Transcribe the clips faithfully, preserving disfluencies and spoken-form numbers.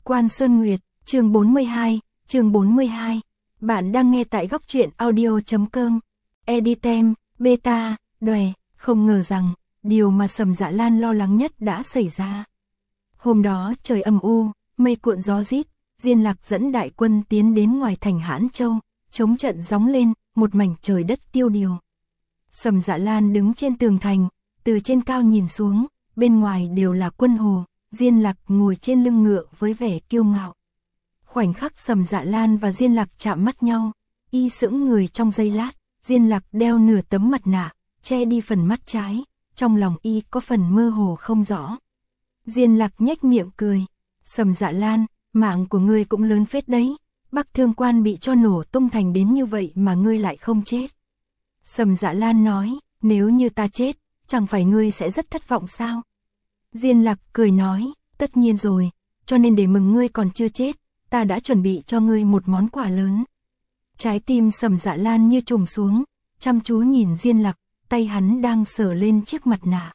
Quan Sơn Nguyệt, chương bốn mươi hai, chương bốn mươi hai. Bạn đang nghe tại góc truyện audio chấm com. Editem, beta, đòe, không ngờ rằng, điều mà Sầm Dạ Lan lo lắng nhất đã xảy ra. Hôm đó trời âm u, mây cuộn gió rít, Diên Lạc dẫn đại quân tiến đến ngoài thành Hãn Châu, chống trận gióng lên, một mảnh trời đất tiêu điều. Sầm Dạ Lan đứng trên tường thành, từ trên cao nhìn xuống, bên ngoài đều là quân hồ, Diên Lạc ngồi trên lưng ngựa với vẻ kiêu ngạo. Khoảnh khắc Sầm Dạ Lan và Diên Lạc chạm mắt nhau, y sững người trong giây lát, Diên Lạc đeo nửa tấm mặt nạ, che đi phần mắt trái, trong lòng y có phần mơ hồ không rõ. Diên Lạc nhếch miệng cười, Sầm Dạ Lan, mạng của ngươi cũng lớn phết đấy, Bắc Thương Quan bị cho nổ tung thành đến như vậy mà ngươi lại không chết. Sầm Dạ Lan nói, nếu như ta chết, chẳng phải ngươi sẽ rất thất vọng sao? Diên Lạc cười nói, tất nhiên rồi, cho nên để mừng ngươi còn chưa chết, ta đã chuẩn bị cho ngươi một món quà lớn. Trái tim Sầm Dạ Lan như trùng xuống, chăm chú nhìn Diên Lạc, tay hắn đang sờ lên chiếc mặt nạ.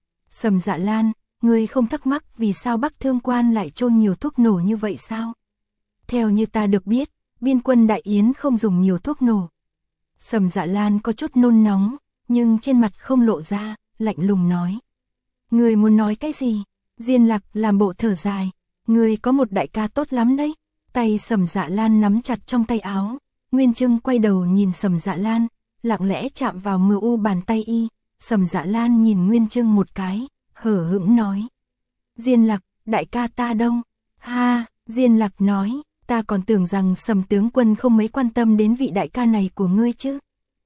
Sầm Dạ Lan, ngươi không thắc mắc vì sao Bắc Thương Quan lại chôn nhiều thuốc nổ như vậy sao? Theo như ta được biết, biên quân Đại Yến không dùng nhiều thuốc nổ. Sầm Dạ Lan có chút nôn nóng, nhưng trên mặt không lộ ra, lạnh lùng nói. Ngươi muốn nói cái gì? Diên Lạc làm bộ thở dài, ngươi có một đại ca tốt lắm đấy. Tay Sầm Dạ Lan nắm chặt trong tay áo, Nguyên Trưng quay đầu nhìn Sầm Dạ Lan, lặng lẽ chạm vào mờ u bàn tay y. Sầm Dạ Lan nhìn Nguyên Trưng một cái, hở hững nói. Diên Lạc, đại ca ta đâu? Ha, Diên Lạc nói, ta còn tưởng rằng Sầm tướng quân không mấy quan tâm đến vị đại ca này của ngươi chứ.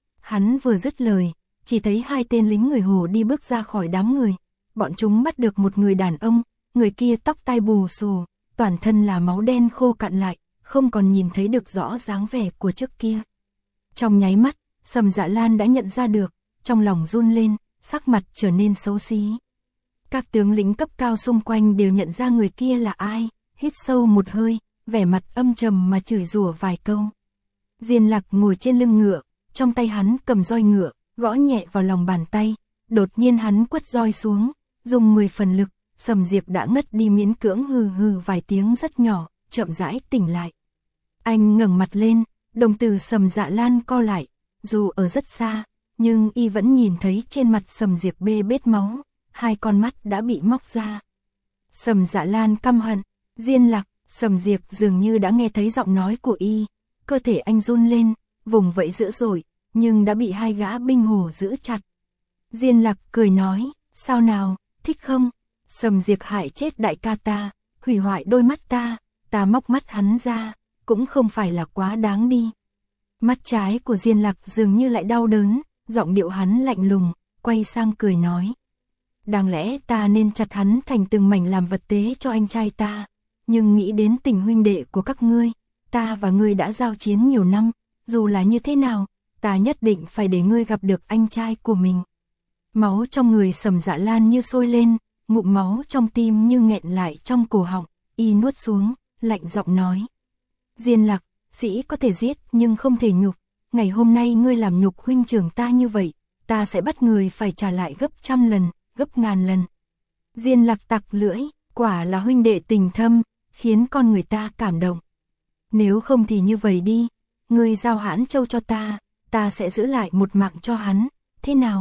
Hắn vừa dứt lời, chỉ thấy hai tên lính người Hồ đi bước ra khỏi đám người. Bọn chúng bắt được một người đàn ông, người kia tóc tai bù xù, toàn thân là máu đen khô cạn lại, không còn nhìn thấy được rõ dáng vẻ của trước kia. Trong nháy mắt, Sầm Dạ Lan đã nhận ra được, trong lòng run lên, sắc mặt trở nên xấu xí. Các tướng lĩnh cấp cao xung quanh đều nhận ra người kia là ai, hít sâu một hơi, vẻ mặt âm trầm mà chửi rủa vài câu. Diên Lạc ngồi trên lưng ngựa, trong tay hắn cầm roi ngựa, gõ nhẹ vào lòng bàn tay, đột nhiên hắn quất roi xuống, dùng mười phần lực, Sầm Diệp đã ngất đi miễn cưỡng hừ hừ vài tiếng rất nhỏ, chậm rãi tỉnh lại. Anh ngẩng mặt lên, đồng tử Sầm Dạ Lan co lại, dù ở rất xa, nhưng y vẫn nhìn thấy trên mặt Sầm Diệp bê bết máu, hai con mắt đã bị móc ra. Sầm Dạ Lan căm hận, Diên Lạc, Sầm Diệp dường như đã nghe thấy giọng nói của y, cơ thể anh run lên, vùng vẫy dữ dội, nhưng đã bị hai gã binh hồ giữ chặt. Diên Lạc cười nói, sao nào, thích không? Sầm Diệp hại chết đại ca ta, hủy hoại đôi mắt ta, ta móc mắt hắn ra, cũng không phải là quá đáng đi. Mắt trái của Diên Lạc dường như lại đau đớn, giọng điệu hắn lạnh lùng, quay sang cười nói. Đáng lẽ ta nên chặt hắn thành từng mảnh làm vật tế cho anh trai ta, nhưng nghĩ đến tình huynh đệ của các ngươi, ta và ngươi đã giao chiến nhiều năm, dù là như thế nào, ta nhất định phải để ngươi gặp được anh trai của mình. Máu trong người Sầm Dạ Lan như sôi lên, ngụm máu trong tim như nghẹn lại trong cổ họng, y nuốt xuống, lạnh giọng nói. Diên Lạc, sĩ có thể giết nhưng không thể nhục, ngày hôm nay ngươi làm nhục huynh trưởng ta như vậy, ta sẽ bắt người phải trả lại gấp trăm lần, gấp ngàn lần. Diên Lạc tặc lưỡi, quả là huynh đệ tình thâm, khiến con người ta cảm động. Nếu không thì như vậy đi, ngươi giao Hãn Châu cho ta, ta sẽ giữ lại một mạng cho hắn, thế nào?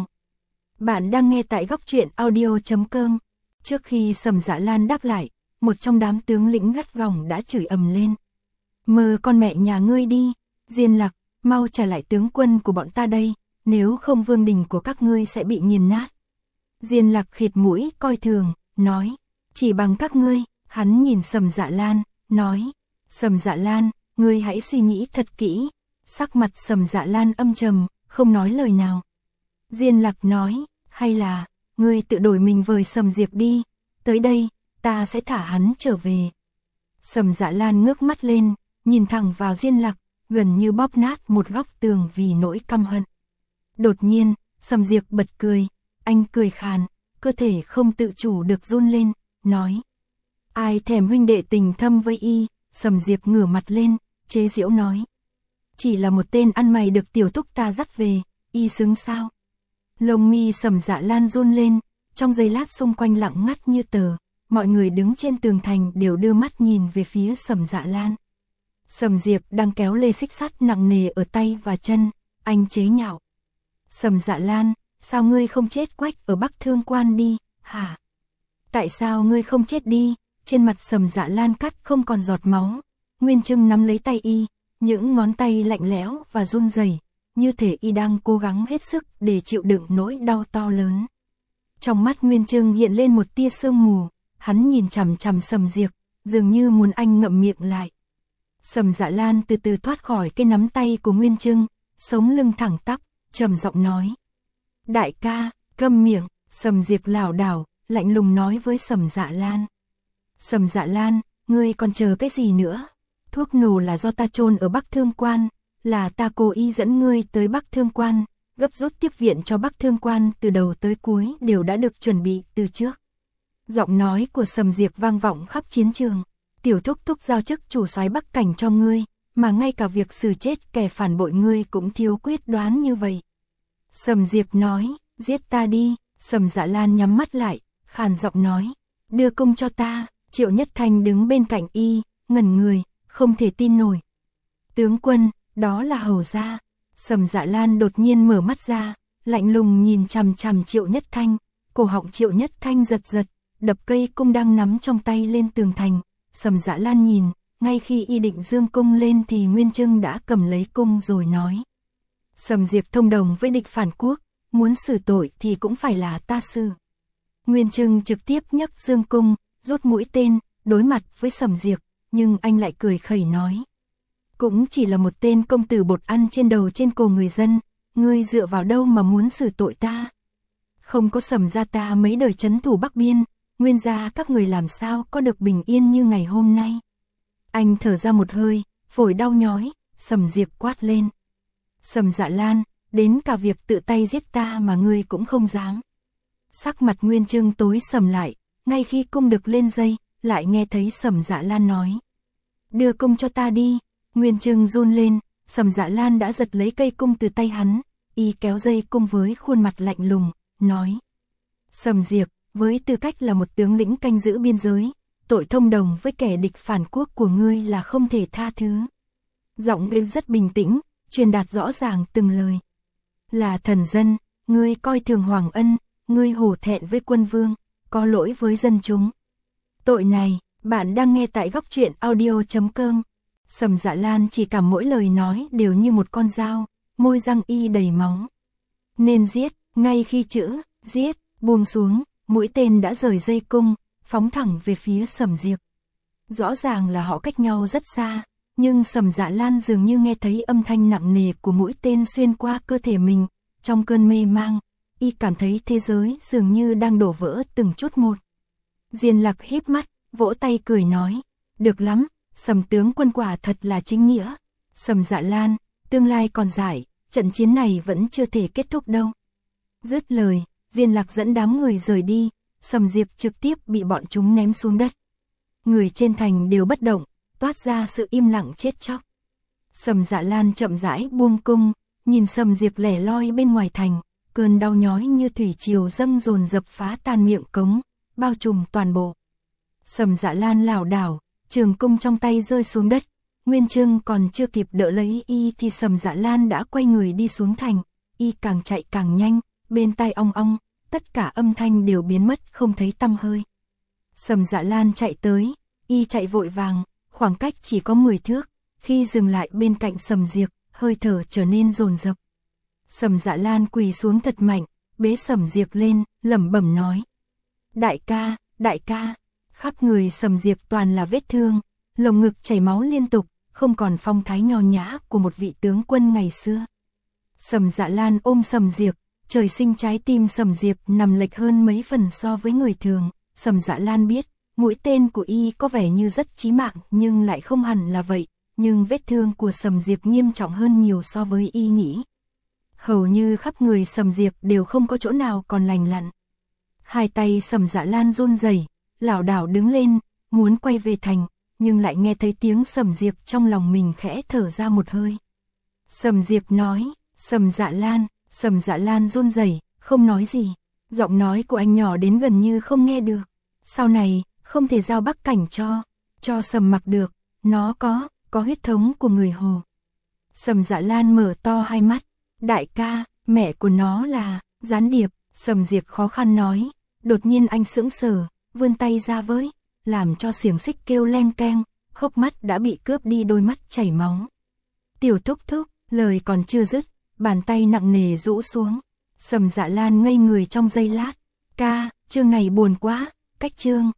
Bạn đang nghe tại góc truyện audio chấm com. Trước khi Sầm Dạ Lan đáp lại, một trong đám tướng lĩnh gắt gỏng đã chửi ầm lên. Mơ con mẹ nhà ngươi đi, Diên Lạc, mau trả lại tướng quân của bọn ta đây, nếu không vương đình của các ngươi sẽ bị nghiền nát. Diên Lạc khịt mũi coi thường, nói, chỉ bằng các ngươi. Hắn nhìn Sầm Dạ Lan, nói, Sầm Dạ Lan, ngươi hãy suy nghĩ thật kỹ. Sắc mặt Sầm Dạ Lan âm trầm, không nói lời nào. Diên Lạc nói, hay là, ngươi tự đổi mình với Sầm Diệp đi, tới đây, ta sẽ thả hắn trở về. Sầm Dạ Lan ngước mắt lên, nhìn thẳng vào Diên Lạc, gần như bóp nát một góc tường vì nỗi căm hận. Đột nhiên, Sầm Diệp bật cười, anh cười khàn, cơ thể không tự chủ được run lên, nói. Ai thèm huynh đệ tình thâm với y, Sầm Diệp ngửa mặt lên, chế giễu nói. Chỉ là một tên ăn mày được tiểu thúc ta dắt về, y xứng sao? Lông mi Sầm Dạ Lan run lên, trong giây lát xung quanh lặng ngắt như tờ, mọi người đứng trên tường thành đều đưa mắt nhìn về phía Sầm Dạ Lan. Sầm Diệp đang kéo lê xích sắt nặng nề ở tay và chân, anh chế nhạo. Sầm Dạ Lan, sao ngươi không chết quách ở Bắc Thương Quan đi, hả? Tại sao ngươi không chết đi? Trên mặt Sầm Dạ Lan cắt không còn giọt máu. Nguyên Trưng nắm lấy tay y, những ngón tay lạnh lẽo và run rẩy, như thể y đang cố gắng hết sức để chịu đựng nỗi đau to lớn. Trong mắt Nguyên Trưng hiện lên một tia sương mù, hắn nhìn chằm chằm Sầm Diệp, dường như muốn anh ngậm miệng lại. Sầm Dạ Lan từ từ thoát khỏi cái nắm tay của Nguyên Trưng, sống lưng thẳng tắp, trầm giọng nói. Đại ca, câm miệng. Sầm Diệp lảo đảo, lạnh lùng nói với Sầm Dạ Lan. Sầm Dạ Lan, ngươi còn chờ cái gì nữa? Thuốc nổ là do ta chôn ở Bắc Thương Quan, là ta cố ý dẫn ngươi tới Bắc Thương Quan, gấp rút tiếp viện cho Bắc Thương Quan từ đầu tới cuối đều đã được chuẩn bị từ trước. Giọng nói của Sầm Diệp vang vọng khắp chiến trường. Tiểu thúc thúc giao chức chủ soái Bắc Cảnh cho ngươi, mà ngay cả việc xử chết kẻ phản bội ngươi cũng thiếu quyết đoán như vậy. Sầm Diệp nói, giết ta đi. Sầm Dạ Lan nhắm mắt lại, khàn giọng nói, đưa cung cho ta. Triệu Nhất Thanh đứng bên cạnh y, ngẩn người, không thể tin nổi. Tướng quân, đó là hầu gia. Sầm Dạ Lan đột nhiên mở mắt ra, lạnh lùng nhìn chằm chằm Triệu Nhất Thanh, cổ họng Triệu Nhất Thanh giật giật, đập cây cung đang nắm trong tay lên tường thành. Sầm Dạ Lan nhìn, ngay khi y định dương cung lên thì Nguyên Trưng đã cầm lấy cung rồi nói. Sầm Diệp thông đồng với địch phản quốc, muốn xử tội thì cũng phải là ta xử. Nguyên Trưng trực tiếp nhấc dương cung, rút mũi tên, đối mặt với Sầm Diệp, nhưng anh lại cười khẩy nói. Cũng chỉ là một tên công tử bột ăn trên đầu trên cổ người dân, ngươi dựa vào đâu mà muốn xử tội ta? Không có Sầm gia ta mấy đời trấn thủ Bắc Biên, Nguyên gia các người làm sao có được bình yên như ngày hôm nay? Anh thở ra một hơi, phổi đau nhói, Sầm Diệp quát lên. Sầm Dạ Lan, đến cả việc tự tay giết ta mà ngươi cũng không dám. Sắc mặt Nguyên Trưng tối sầm lại, ngay khi cung được lên dây, lại nghe thấy Sầm Dạ Lan nói. Đưa cung cho ta đi. Nguyên Trưng run lên, Sầm Dạ Lan đã giật lấy cây cung từ tay hắn, y kéo dây cung với khuôn mặt lạnh lùng, nói. Sầm Diệp, với tư cách là một tướng lĩnh canh giữ biên giới, tội thông đồng với kẻ địch phản quốc của ngươi là không thể tha thứ. Giọng lên rất bình tĩnh, truyền đạt rõ ràng từng lời. Là thần dân, ngươi coi thường Hoàng Ân, ngươi hổ thẹn với quân vương, có lỗi với dân chúng. Tội này, bạn đang nghe tại góc truyện audio chấm com. Sầm Dạ Lan chỉ cảm mỗi lời nói đều như một con dao, môi răng y đầy máu. Nên giết, ngay khi chữ giết buông xuống, mũi tên đã rời dây cung, phóng thẳng về phía Sầm Diệp. Rõ ràng là họ cách nhau rất xa, nhưng Sầm Dạ Lan dường như nghe thấy âm thanh nặng nề của mũi tên xuyên qua cơ thể mình. Trong cơn mê mang, y cảm thấy thế giới dường như đang đổ vỡ từng chút một. Diên Lạc híp mắt, vỗ tay cười nói, được lắm, Sầm tướng quân quả thật là chính nghĩa. Sầm Dạ Lan, tương lai còn dài, trận chiến này vẫn chưa thể kết thúc đâu. Dứt lời, Diên Lạc dẫn đám người rời đi, Sầm Diệp trực tiếp bị bọn chúng ném xuống đất. Người trên thành đều bất động, toát ra sự im lặng chết chóc. Sầm Dạ Lan chậm rãi buông cung, nhìn Sầm Diệp lẻ loi bên ngoài thành, cơn đau nhói như thủy triều dâng dồn dập phá tan miệng cống, bao trùm toàn bộ. Sầm Dạ Lan lảo đảo, trường cung trong tay rơi xuống đất, Nguyên Trưng còn chưa kịp đỡ lấy y thì Sầm Dạ Lan đã quay người đi xuống thành, y càng chạy càng nhanh, bên tai ong ong, tất cả âm thanh đều biến mất không thấy tăm hơi. Sầm Dạ Lan chạy tới, y chạy vội vàng, khoảng cách chỉ có mười thước, khi dừng lại bên cạnh Sầm Diệp, hơi thở trở nên dồn dập. Sầm Dạ Lan quỳ xuống thật mạnh, bế Sầm Diệp lên, lẩm bẩm nói. Đại ca, đại ca, khắp người Sầm Diệp toàn là vết thương, lồng ngực chảy máu liên tục, không còn phong thái nho nhã của một vị tướng quân ngày xưa. Sầm Dạ Lan ôm Sầm Diệp, trời sinh trái tim Sầm Diệp nằm lệch hơn mấy phần so với người thường. Sầm Dạ Lan biết, mũi tên của y có vẻ như rất chí mạng nhưng lại không hẳn là vậy, nhưng vết thương của Sầm Diệp nghiêm trọng hơn nhiều so với y nghĩ. Hầu như khắp người Sầm Diệp đều không có chỗ nào còn lành lặn. Hai tay Sầm Dạ Lan run rẩy, lảo đảo đứng lên, muốn quay về thành, nhưng lại nghe thấy tiếng Sầm Diệp trong lòng mình khẽ thở ra một hơi. Sầm Diệp nói, Sầm Dạ Lan, Sầm Dạ Lan run rẩy, không nói gì, giọng nói của anh nhỏ đến gần như không nghe được. Sau này, không thể giao Bắc Cảnh cho, cho Sầm Mặc được, nó có, có huyết thống của người Hồ. Sầm Dạ Lan mở to hai mắt, đại ca, mẹ của nó là, gián điệp, Sầm Diệp khó khăn nói, đột nhiên anh sững sờ, vươn tay ra với, làm cho xiềng xích kêu leng keng, hốc mắt đã bị cướp đi đôi mắt chảy máu. Tiểu Thúc Thúc, lời còn chưa dứt, bàn tay nặng nề rũ xuống, Sầm Dạ Lan ngây người trong giây lát, ca, chương này buồn quá, cách chương.